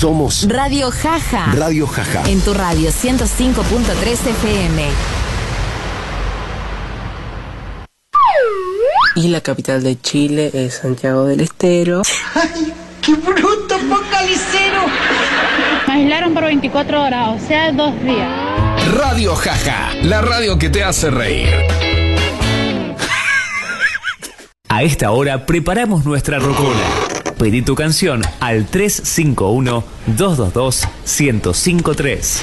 Somos Radio Jaja. Radio Jaja. En tu radio 105.3 FM. Y la capital de Chile es Santiago del Estero. ¡Ay, qué bruto, focalicero! Me aislaron por 24 horas, o sea, 2 días. Radio Jaja, la radio que te hace reír. A esta hora preparamos nuestra rocola. Pedí tu canción al 351-222-1053.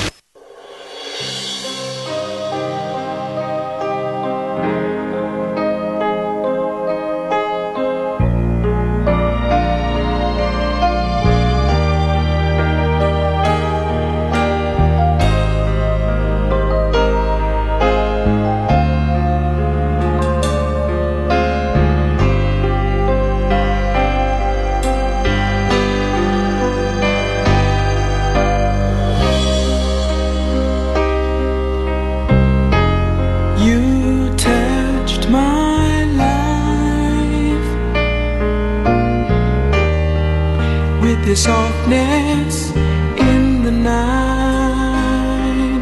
Softness in the night.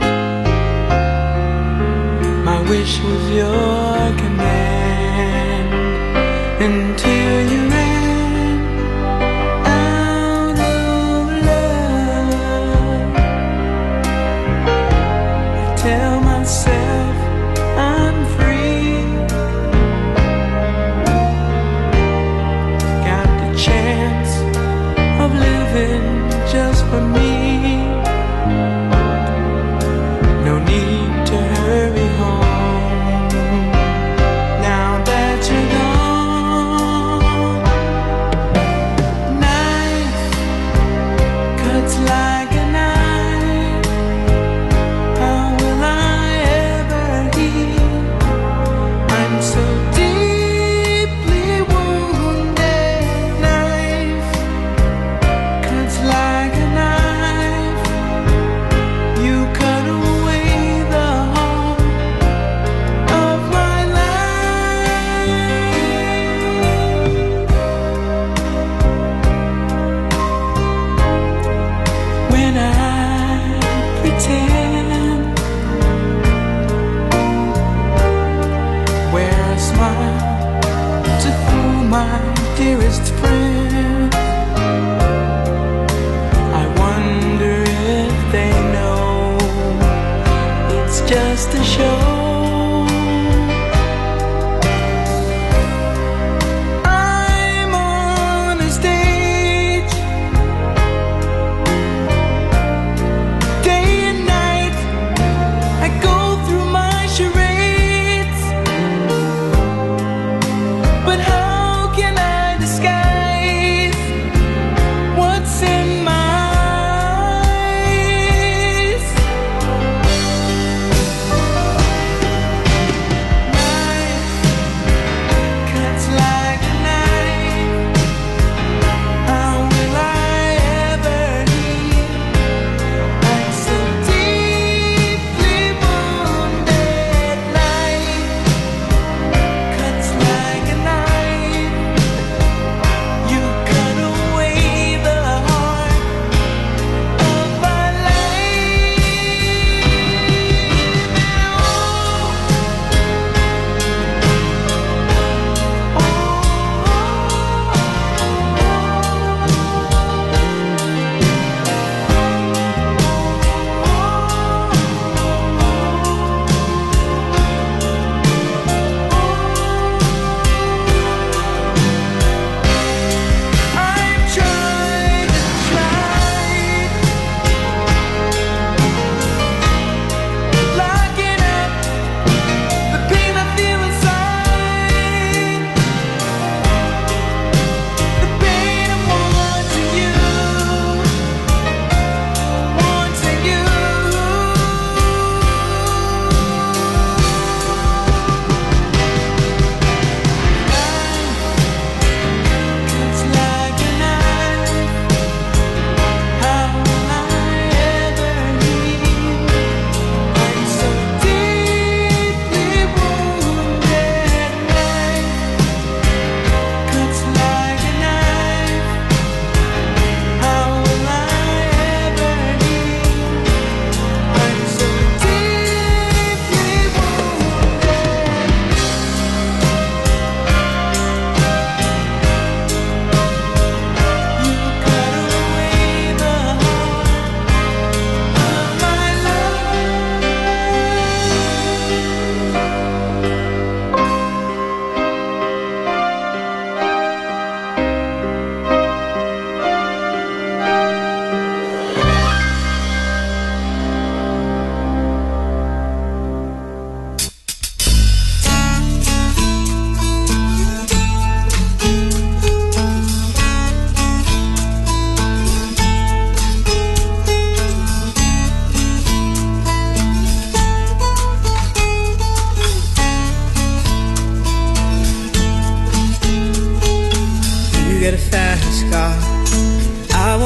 My wish was your command until you ran out of love. I tell myself I'm free. Got the chance of living just for me. No need to hurry home.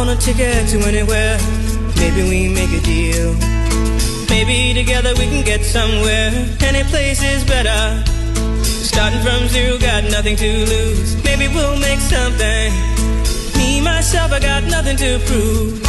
on a ticket to anywhere. Maybe we make a deal. Maybe together we can get somewhere. Any place is better. Starting from zero, got nothing to lose. Maybe we'll make something. Me, myself, I got nothing to prove.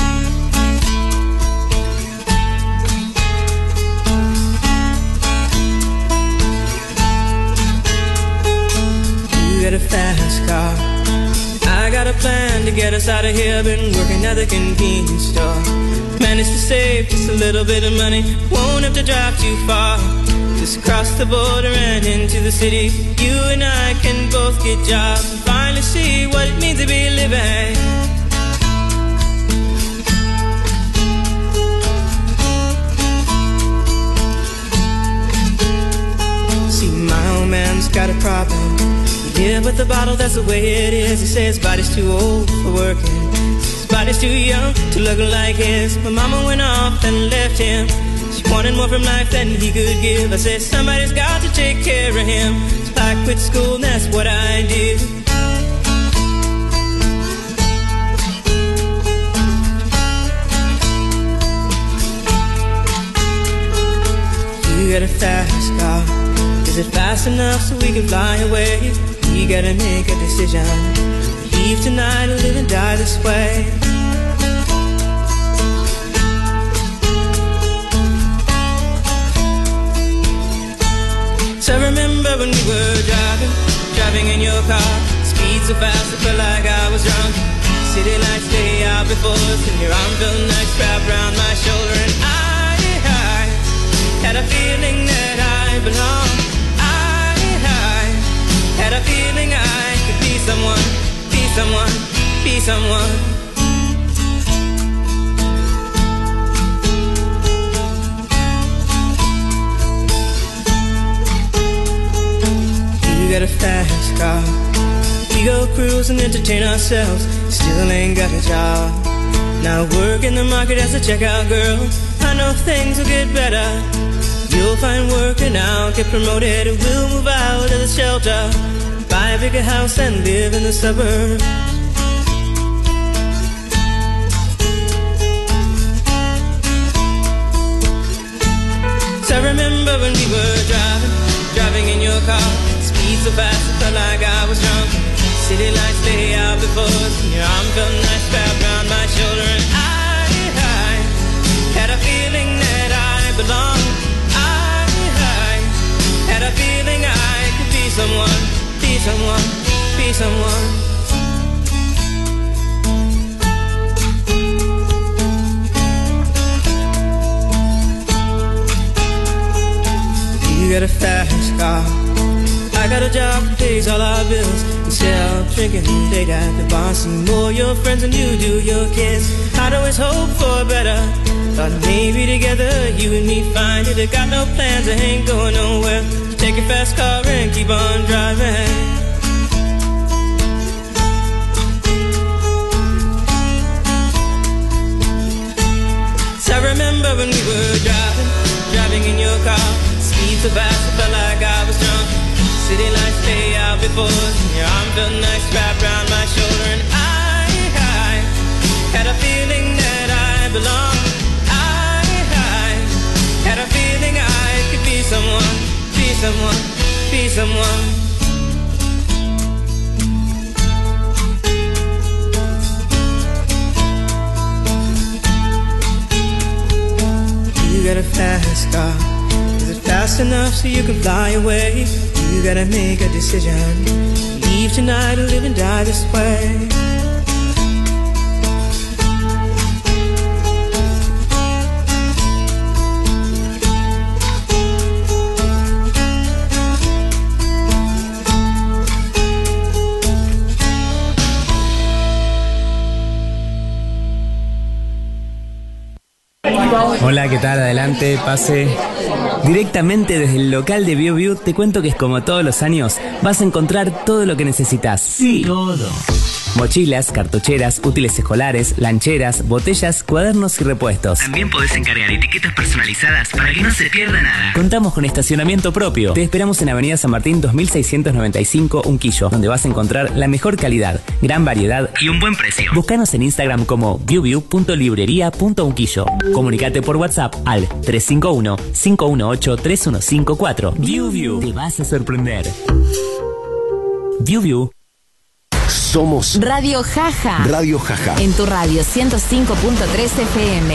You got a fast car. I got a plan to get us out of here. Been working at the convenience store. Managed to save just a little bit of money. Won't have to drive too far. Just cross the border and into the city. You and I can both get jobs and finally see what it means to be living. See, my old man's got a problem. He live with the bottle, that's the way it is. He says his body's too old for working. His body's too young to look like his. My mama went off and left him. She wanted more from life than he could give. I said somebody's got to take care of him. So I quit school and that's what I did. You got a fast car. Is it fast enough so we can fly away? We gotta make a decision. Leave tonight or live and die this way. So I remember when we were driving in your car. Speed so fast I felt like I was drunk. City lights lay out before us, and your arm felt nice wrapped around my shoulder. And I had a feeling that I belonged. I had a feeling I could be someone, be someone, be someone. You got a fast car. We go cruise and entertain ourselves. Still ain't got a job. Now work in the market as a checkout girl. I know things will get better. You'll find work and I'll get promoted. And we'll move out of the shelter, buy a bigger house and live in the suburbs. So I remember when we were driving in your car. Speed so fast I felt like I was drunk. City lights lay out before us, and your arm felt nice wrapped around my shoulder. And I had a feeling that I belonged. I had a feeling I could be someone, be someone, be someone. You got a fast car. I got a job that pays all our bills. Instead of drinking late at the bar, see more your friends than you do your kids. I'd always hope for better. Thought maybe together you and me find it. I got no plans, I ain't going nowhere. So take your fast car and keep on driving. So I remember when we were driving in your car. Speed so fast I felt like I was drunk. City lights lay out before us, and your arm felt nice wrapped around my shoulder. And I had a feeling that I belonged. I had a feeling I could be someone, be someone, be someone. You got a fast car. Is it fast enough so you can fly away? You gotta make a decision. Leave tonight or live and die this way. Hola, ¿qué tal? Adelante, pase. Directamente desde el local de BioView te cuento que es como todos los años, vas a encontrar todo lo que necesitas. Sí, todo. Mochilas, cartucheras, útiles escolares, lancheras, botellas, cuadernos y repuestos. También podés encargar etiquetas personalizadas para que no se pierda nada. Contamos con estacionamiento propio. Te esperamos en Avenida San Martín 2695 Unquillo, donde vas a encontrar la mejor calidad, gran variedad y un buen precio. Búscanos en Instagram como viewview.librería.unquillo. Comunicate por WhatsApp al 351-518-3154. Viewview. Te vas a sorprender. Viewview. Somos Radio Jaja. Radio Jaja. En tu radio 105.3 FM.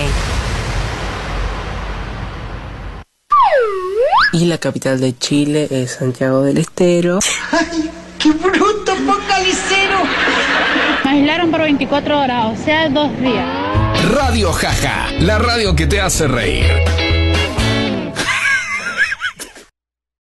Y la capital de Chile es Santiago del Estero. ¡Ay, qué bruto focalicero! Me aislaron por 24 horas, o sea, 2 días. Radio Jaja, la radio que te hace reír.